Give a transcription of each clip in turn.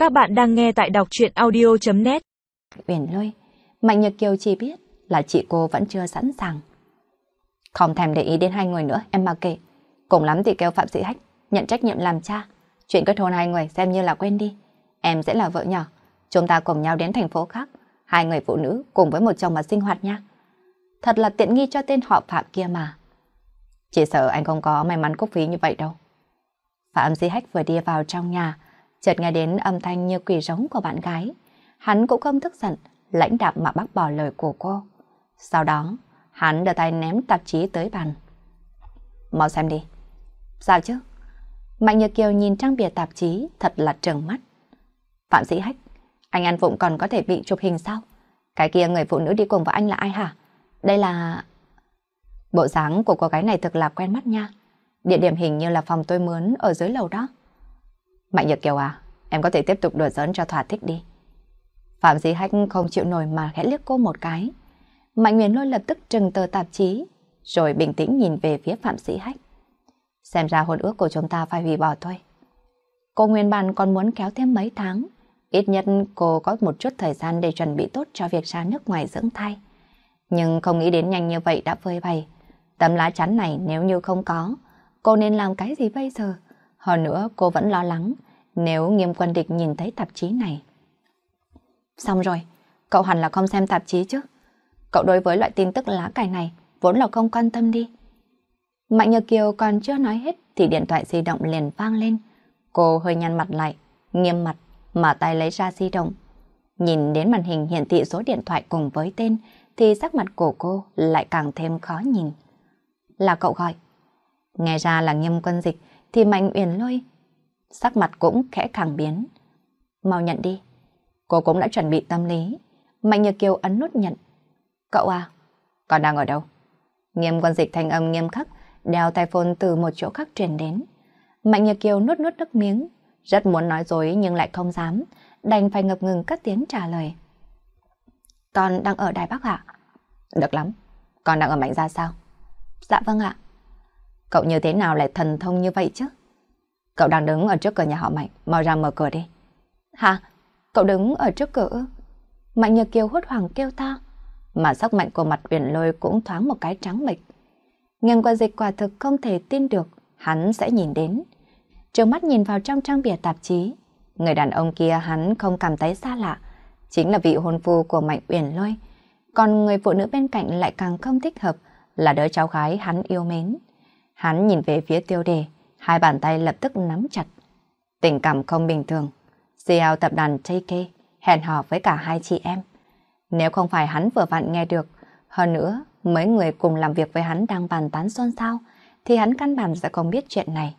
Các bạn đang nghe tại đọc truyện audio.net. Uyển Lôi, Mạnh Nhật Kiều chỉ biết là chị cô vẫn chưa sẵn sàng. Không thèm để ý đến hai người nữa, em mặc kệ. Cùng lắm thì kêu Phạm Sĩ Hách nhận trách nhiệm làm cha. Chuyện kết hôn hai người xem như là quên đi. Em sẽ là vợ nhỏ, chúng ta cùng nhau đến thành phố khác. Hai người phụ nữ cùng với một chồng mà sinh hoạt nha. Thật là tiện nghi cho tên họ Phạm kia mà. Chỉ sợ anh không có may mắn cúc phí như vậy đâu. Phạm Sĩ Hách vừa đi vào trong nhà, chợt nghe đến âm thanh như quỷ rống của bạn gái. Hắn cũng không tức giận, lãnh đạm mà bác bỏ lời của cô. Sau đó, hắn đưa tay ném tạp chí tới bàn. Mau xem đi. Sao chứ? Mạnh Nhật Kiều nhìn trang bìa tạp chí thật là trừng mắt. Phạm Sĩ Hách, anh ăn vụng còn có thể bị chụp hình sao? Cái kia người phụ nữ đi cùng với anh là ai hả? Đây là... Bộ dáng của cô gái này thực là quen mắt nha. Địa điểm hình như là phòng tôi mướn ở dưới lầu đó. Mạnh Nhật Kiều à, em có thể tiếp tục đùa giỡn cho thỏa thích đi. Phạm Sĩ Hách không chịu nổi mà khẽ liếc cô một cái. Mạnh Uyển Lôi lập tức trừng tờ tạp chí, rồi bình tĩnh nhìn về phía Phạm Sĩ Hách. Xem ra hôn ước của chúng ta phải hủy bỏ thôi. Cô nguyên bản còn muốn kéo thêm mấy tháng, ít nhất cô có một chút thời gian để chuẩn bị tốt cho việc ra nước ngoài dưỡng thai. Nhưng không nghĩ đến nhanh như vậy đã phơi bày. Tấm lá chắn này nếu như không có, cô nên làm cái gì bây giờ? Hơn nữa cô vẫn lo lắng nếu Nghiêm Quân Địch nhìn thấy tạp chí này. Xong rồi, cậu hẳn là không xem tạp chí chứ. Cậu đối với loại tin tức lá cải này vốn là không quan tâm đi. Mạnh Nhật Kiều còn chưa nói hết thì điện thoại di động liền vang lên. Cô hơi nhăn mặt lại, nghiêm mặt mà tay lấy ra di động. Nhìn đến màn hình hiển thị số điện thoại cùng với tên thì sắc mặt của cô lại càng thêm khó nhìn. Là cậu gọi. Nghe ra là Nghiêm Quân Dịch thì Mạnh Uyển Lôi sắc mặt cũng khẽ càng biến. Mau nhận đi. Cô cũng đã chuẩn bị tâm lý. Mạnh Nhật Kiều ấn nút nhận. Cậu à, còn đang ở đâu? Nghiêm Quân Dịch thanh âm nghiêm khắc, đeo tai phone từ một chỗ khác truyền đến. Mạnh Nhật Kiều nuốt nước miếng, rất muốn nói dối nhưng lại không dám, đành phải ngập ngừng cất tiếng trả lời. Con đang ở Đài Bắc ạ. Được lắm, con đang ở Mạnh Gia sao? Dạ vâng ạ. Cậu như thế nào lại thần thông như vậy chứ? Cậu đang đứng ở trước cửa nhà họ Mạnh, mau ra mở cửa đi. Hả? Cậu đứng ở trước cửa? Mạnh Nhật Kiều hốt hoảng kêu to, mà sắc mạnh của mặt Uyển Lôi cũng thoáng một cái trắng bệch. Nghiêm Quân Dịch quả thực không thể tin được hắn sẽ nhìn đến. Trừng mắt nhìn vào trong trang bìa tạp chí, người đàn ông kia hắn không cảm thấy xa lạ, chính là vị hôn phu của Mạnh Uyển Lôi. Còn người phụ nữ bên cạnh lại càng không thích hợp, là đứa cháu gái hắn yêu mến. Hắn nhìn về phía tiêu đề, hai bàn tay lập tức nắm chặt. Tình cảm không bình thường. CEO tập đoàn JK hẹn hò với cả hai chị em. Nếu không phải hắn vừa vặn nghe được, hơn nữa mấy người cùng làm việc với hắn đang bàn tán xôn xao, thì hắn căn bản sẽ không biết chuyện này.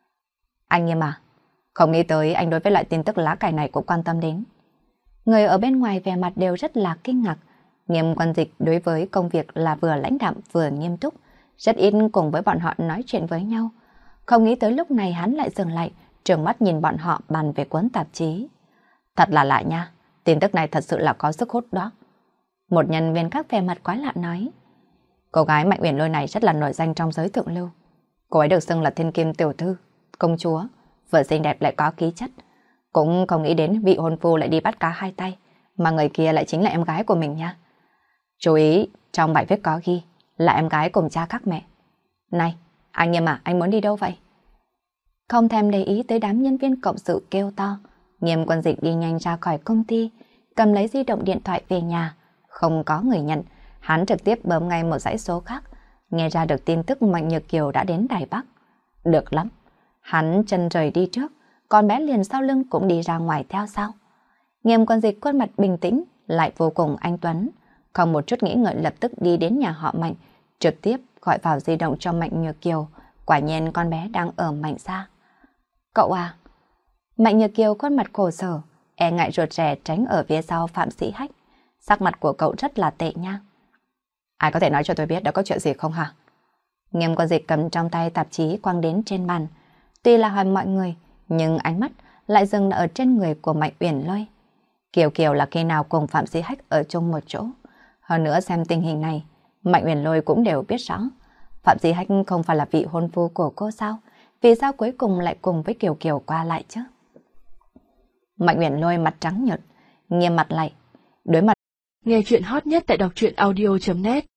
Anh Nghiêm à, không nghĩ tới anh đối với loại tin tức lá cải này cũng quan tâm đến. Người ở bên ngoài vẻ mặt đều rất là kinh ngạc. Nghiêm Quân Dịch đối với công việc là vừa lãnh đạm vừa nghiêm túc, rất ít cùng với bọn họ nói chuyện với nhau. Không nghĩ tới lúc này hắn lại dừng lại, trừng mắt nhìn bọn họ bàn về cuốn tạp chí. Thật là lạ nha, tin tức này thật sự là có sức hút đó. Một nhân viên khác vẻ mặt quái lạ nói. Cô gái Mạnh Uyển Lôi này rất là nổi danh trong giới thượng lưu. Cô ấy được xưng là thiên kim tiểu thư, công chúa, vừa xinh đẹp lại có khí chất. Cũng không nghĩ đến vị hôn phu lại đi bắt cá hai tay, mà người kia lại chính là em gái của mình nha. Chú ý, trong bài viết có ghi là em gái cùng cha khác mẹ. Này, anh Nghiêm à, anh muốn đi đâu vậy? Không thèm để ý tới đám nhân viên cộng sự kêu to, Nghiêm Quân Dịch đi nhanh ra khỏi công ty, cầm lấy di động điện thoại về nhà. Không có người nhận, hắn trực tiếp bấm ngay một dãy số khác, nghe ra được tin tức Mạnh Nhật Kiều đã đến Đài Bắc. Được lắm, hắn chân rời đi trước, con bé liền sau lưng cũng đi ra ngoài theo sau. Nghiêm Quân Dịch khuôn mặt bình tĩnh, lại vô cùng anh tuấn, không một chút nghĩ ngợi lập tức đi đến nhà họ Mạnh, trực tiếp gọi vào di động cho Mạnh Nhật Kiều. Quả nhiên con bé đang ở Mạnh Gia. Cậu à? Mạnh Nhật Kiều khuôn mặt khổ sở, e ngại rụt rè tránh ở phía sau Phạm Sĩ Hách. Sắc mặt của cậu rất là tệ nha. Ai có thể nói cho tôi biết đã có chuyện gì không hả? Nghiêm Quân Dịch cầm trong tay tạp chí quăng đến trên bàn. Tuy là hỏi mọi người, nhưng ánh mắt lại dừng ở trên người của Mạnh Uyển Lôi. Kiều Kiều là khi nào cùng Phạm Sĩ Hách ở chung một chỗ. Hơn nữa xem tình hình này, Mạnh Uyển Lôi cũng đều biết rõ. Phạm Sĩ Hách không phải là vị hôn phu của cô sao? Vì sao cuối cùng lại cùng với Kiều Kiều qua lại chứ? Mạnh Uyển Lôi mặt trắng nhợt, nghiêm mặt lại, đối mặt. Nghe chuyện hot nhất tại đọc truyện audio.net